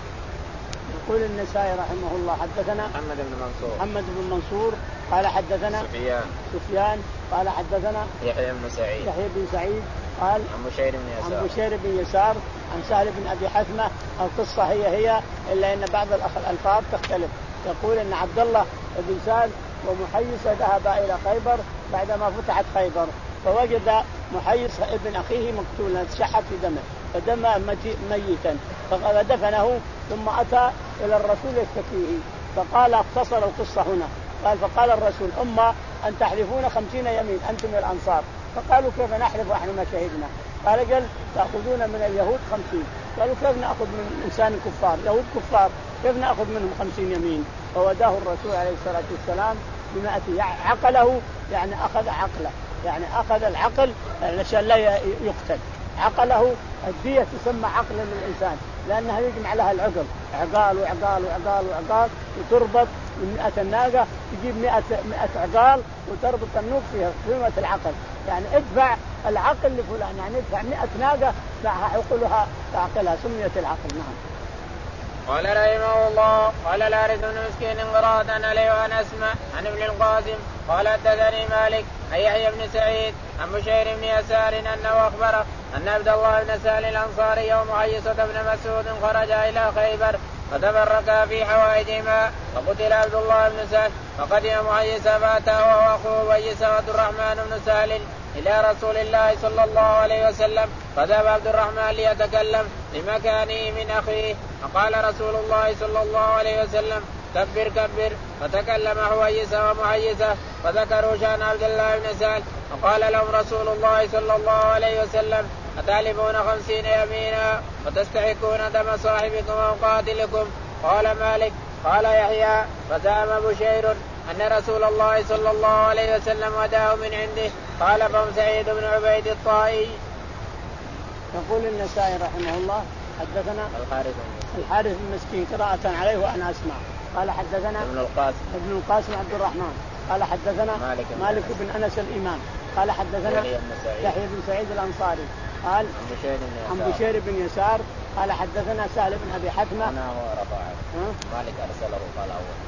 يقول النسائي رحمه الله حدثنا محمد بن منصور محمد بن منصور قال حدثنا سفيان سفيان قال حدثنا يحيى بن سعيد يحيى بن سعيد قال عن بشير بن يسار عن بشير بن يسار عن سهل بن أبي حثمة. القصة هي هي إلا أن بعض الألفاظ تختلف. يقول أن عبد الله بن سهل ومحيصة ذهبا إلى خيبر بعدما فتحت خيبر فوجد محيص ابن أخيه مقتولا تشحت في دمه فدم ميتا فدفنه ثم أتى إلى الرسول يشتكيه فقال اختصر القصة هنا. قال فقال الرسول أما أن تحلفون خمسين يمين أنتم الأنصار. فقالوا كيف نحلف ونحن ما شهدنا؟ قال قال تأخذون من اليهود خمسين. قالوا كيف نأخذ من إنسان كفار؟ يهود كفار كيف نأخذ منهم خمسين يمين؟ فوداه الرسول عليه الصلاة والسلام بمئة عقله يعني أخذ عقله يعني أخذ العقل علشان لا يقتل. عقله الدية تسمى عقلا للإنسان لأنها يجمع لها العقل عقال وعقال وعقال وعقال وتربط من مئة الناقة تجيب مئة مئة عقال وتربط النوق فيها قيمة العقل يعني ادفع العقل لفلان يعني ادفع مئة ناقة معها عقلها تعقلها سميت العقل. نعم. قال رحمه الله قال لا رد بن مسكين قراءة عليه وأن أسمع عن ابن القاسم قال حدثني مالك عن يحيى بن سعيد عن بشير بن يسار أنه أخبره أن عبد الله بن سهل الأنصاري ومحيصة بن مسعود خرج إلى خيبر فتبركا في حوائجهما فقتل عبد الله بن سهل فقدم محيصة فأتاه وهو أخوه محيصة عبد الرحمن بن سهل إلى رسول الله صلى الله عليه وسلم فذهب عبد الرحمن ليتكلم لمكانه من أخيه فقال رسول الله صلى الله عليه وسلم كبر كبر فتكلم حويسة ومحيسة فذكروا شأن عبد الله بن سهل فقال لهم رسول الله صلى الله عليه وسلم أتعلمون خمسين يمينا وتستحقون دم صاحبكم وقاتلكم؟ قال مالك قال يحيى فزعم بشير أن رسول الله صلى الله عليه وسلم وداه من عنده. قال فهم سعيد بن عبيد الطائي. يقول النسائي رحمه الله حدثنا الحارث الحارث المسكين قراءة عليه وأنا أسمع قال حدثنا ابن القاسم ابن القاسم عبد الرحمن قال حدثنا مالك, مالك بن أنس الإمام قال حدثنا يحيى بن سعيد الأنصاري قال عن بشير بن يسار قال حدثنا سهل بن أبي حثمة أنا هو رفعه مالك أرسله قال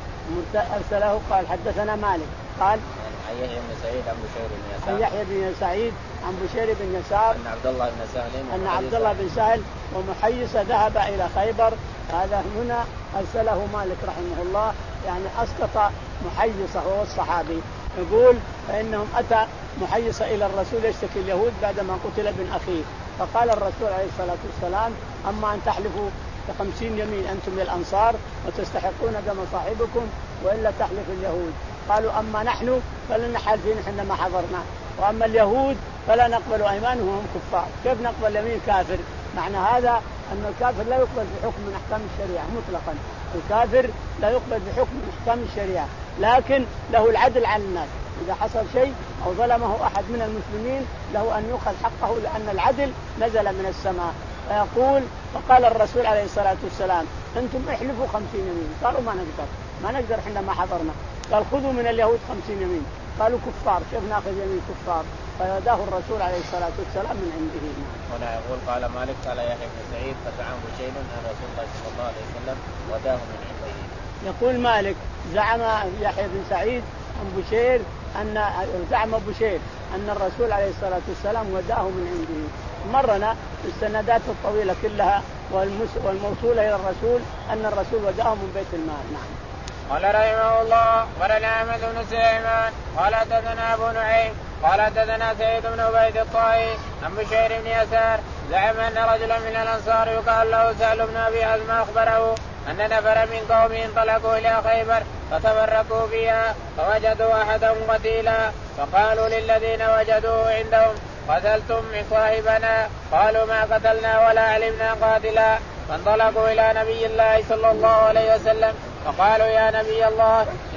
أول أرسله قال حدثنا مالك قال عن يحيى بن سعيد عن بشير بن يسار عن يحيى بن سعيد عن بشير بن يسار أن عبد الله بن سهل أن عبد الله بن سهل ومحيصة ذهب إلى خيبر. هذا هنا أرسله مالك رحمه الله يعني أسقط محيصة وهو الصحابي. يقول فإنهم أتى محيصة إلى الرسول يشتكي اليهود بعدما قتل ابن أخيه فقال الرسول عليه الصلاة والسلام أما أن تحلفوا بخمسين يمين أنتم الأنصار وتستحقون دم صاحبكم وإلا تحلف اليهود. قالوا أما نحن فلن حالفين حين ما حضرنا وأما اليهود فلا نقبل أيمانهم وهم كفار. كيف نقبل يمين كافر؟ معنى هذا أن الكافر لا يقبل بحكم من أحكام الشريعة مطلقا. الكافر لا يقبل بحكم من أحكام الشريعة لكن له العدل على الناس. إذا حصل شيء أو ظلمه أحد من المسلمين له أن يؤخذ حقه لأن العدل نزل من السماء. فيقول فقال الرسول عليه الصلاة والسلام أنتم احلفوا خمسين يمين. قالوا ما نقدر ما نقدر حين ما حضرنا. قال خذوا من اليهود خمسين يمين. قالوا كفار كيف ناخذ يمين كفار؟ فيداه الرسول عليه الصلاة والسلام من عنده. هنا يقول قال مالك قال يحيى بن سعيد فزعم بشير أن رسول الله صلى الله عليه وسلم وداه من عنده. يقول مالك زعم يحيى بن سعيد عن بشير أن زعم بشير أن الرسول عليه الصلاة والسلام وداه من عنده. مرنا السندات الطويلة كلها والموصولة إلى الرسول أن الرسول وداه من بيت المال. نعم. قال رحمه الله قال أحمد بن سليمان قال حدثنا أبو نعيم قال حدثنا سعيد بن عبيد الطائي عن بشير بن يسار زعم أن رجلا من الأنصار يقال له سهل بن أبي حزم أخبره أن نفر من قومه انطلقوا إلى خيبر فتبركوا فيها فوجدوا أحدهم قتيلا فقالوا للذين وجدوه عندهم قتلتم من صاحبنا؟ قالوا ما قتلنا ولا علمنا قاتلا. فانطلقوا إلى نبي الله صلى الله عليه وسلم فقالوا يا نبي الله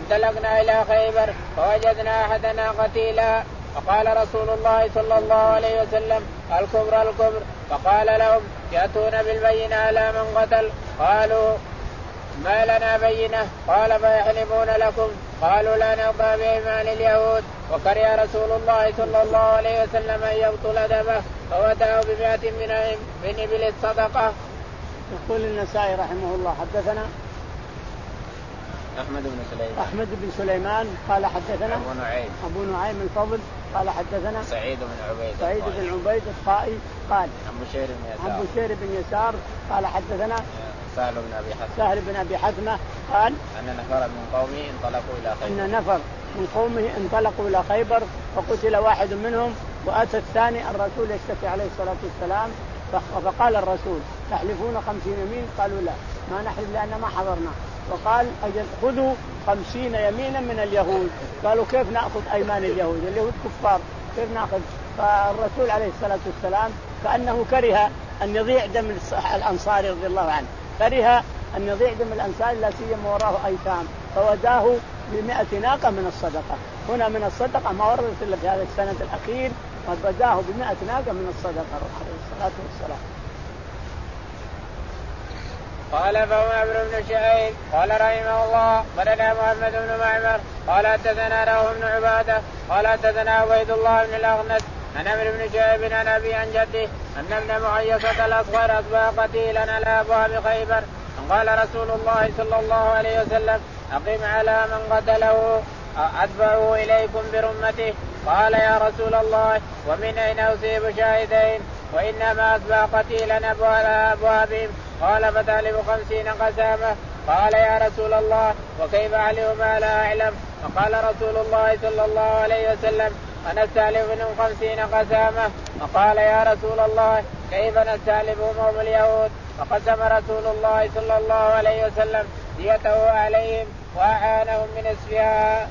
فانطلقنا إلى خيبر فوجدنا أحدنا قتيلا فقال رسول الله صلى الله عليه وسلم الكبر الكبر. فقال لهم يأتون بالبينة على من قتل. قالوا ما لنا بينة. قال فيحلفون لكم. قالوا لا نرضى بإيمان اليهود. وكره رسول الله صلى الله عليه وسلم أن يبطل دمه فودعوا بمئة من إبل الصدقة. يقول النسائي رحمه الله حدثنا أحمد بن سليمان أحمد بن سليمان قال حدثنا أبو نعيم أبو نعيم الفضل قال حدثنا سعيد بن عبيد سعيد بن عبيد الطائي قال عن بشير بن يسار عن بشير بن يسار قال حدثنا سهل بن أبي حثمة سهل بن أبي حثمة قال أن نفر من قومه انطلقوا إلى خيبر إن نفر من قومه انطلقوا إلى خيبر فقتل واحد منهم وأتى الثاني الرسول يشتكي عليه الصلاة والسلام. فقال الرسول تحلفون خمسين يمين؟ قالوا لا ما نحلف لأن ما حضرنا. وقال أجل خذوا خمسين يمينا من اليهود. قالوا كيف نأخذ أيمان اليهود؟ اليهود كفار كيف نأخذ؟ فالرسول عليه الصلاة والسلام كأنه كره أن يضيع دم الأنصار رضي الله عنه كره أن يضيع دم الأنصار لا سيما وراه أيتام فوداه بمئة ناقة من الصدقة. هنا من الصدقة ما وردت إلا في هذا السنة الأخير وبداه بمئة ناقة من الصدقة عليه الصلاة والسلام. قال فهو عمرو بن شعيب قال رحمه الله قالنا محمد بن معمر قال حدثنا روح بن عباده قال حدثنا عبيد الله بن الأغنس عن عمرو بن شعيب عن أبي عن جده أن ابن معيصة الأصغر أصبح قتيلا على أبواب خيبر. قال رسول الله صلى الله عليه وسلم أقم على من قتله أدفعوا إليكم برمته. قال يا رسول الله ومن أين أصيب شاهدين وإنما أصبح قتيلا على أبوابهم. قال فتعلم خمسين قسامة. قال يا رسول الله وكيف أعلم ما لا أعلم؟ فقال رسول الله صلى الله عليه وسلم أنا استعلم منهم خمسين قسامة. فقال يا رسول الله كيف نستعلمهم هم اليهود؟ فقسم رسول الله صلى الله عليه وسلم ديته عليهم وأعانهم من اسفها.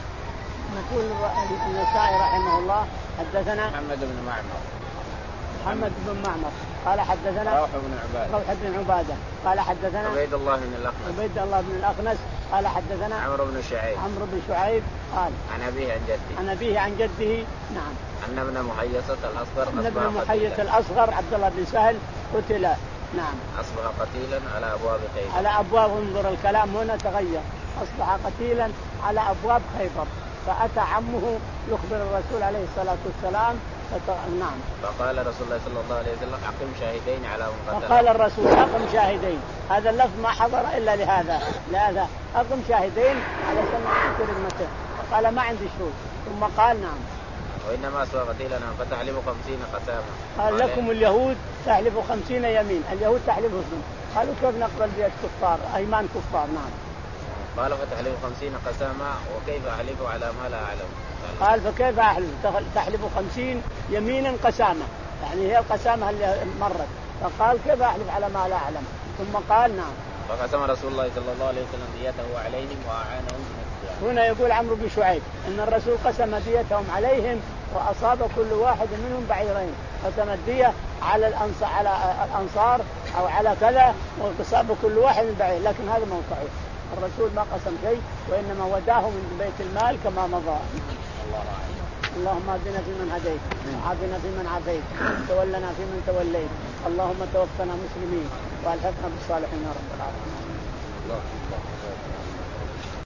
نقول النسائي رحمه الله حدثنا محمد بن معمر محمد بن معمر قال حدثنا روح بن عبادة روح بن عبادة قال حدثنا عبيد الله بن الأخنس عبيد الله بن الأخنس قال حدثنا عمرو بن شعيب عمرو بن شعيب قال عن أبيه عن جده عن أبيه عن جده نعم أن ابن محيصة الأصغر أن ابن محيصة الأصغر عبد الله بن سهل قتل نعم أصبح قتيلا على أبواب خيبر على أبواب انظر الكلام هنا تغير أصبح قتيلا على أبواب خيبر. فأتى عمه يخبر الرسول عليه الصلاة والسلام فت... نعم فقال رسول الله صلى الله عليه وسلم أقم شاهدين على من قتل. فقال الرسول أقم شاهدين هذا اللفظ ما حضر إلا لهذا لهذا أقم شاهدين على سنة كلمته. فقال ما عندي شروط ثم قال نعم وإنما أصبح قتيلا فتحلف خمسين قسامة. قال لكم اليهود تحلف خمسين يمين اليهود تحلفهم. قالوا كيف نقبل بيد كفار أيمان كفار نعم. قال فتحلف خمسين قسامة وكيف أحلف على ما لا أعلم؟ قال فكيف أحلف تحلف خمسين يمينا قسامة يعني هي القسامة اللي مرت. فقال كيف أحلف على ما لا أعلم؟ ثم قال نعم. فقسم رسول الله صلى الله عليه وسلم ديته عليهم وأعانهم من السفيان. هنا يقول عمرو بن شعيب أن الرسول قسم ديتهم عليهم وأصاب كل واحد منهم بعيرين. قسم الدية على الأنصار على الأنصار أو على كذا وأصاب كل واحد من بعير لكن هذا ما صحيح. الرسول ما قسم شيء وإنما وداه من بيت المال كما مضى. الله أعلم. اللهم اهدنا فيمن هديت وعافنا فيمن عافيت وتولنا فيمن توليت اللهم توفنا مسلمين والحقنا بالصالحين يا رب العالمين.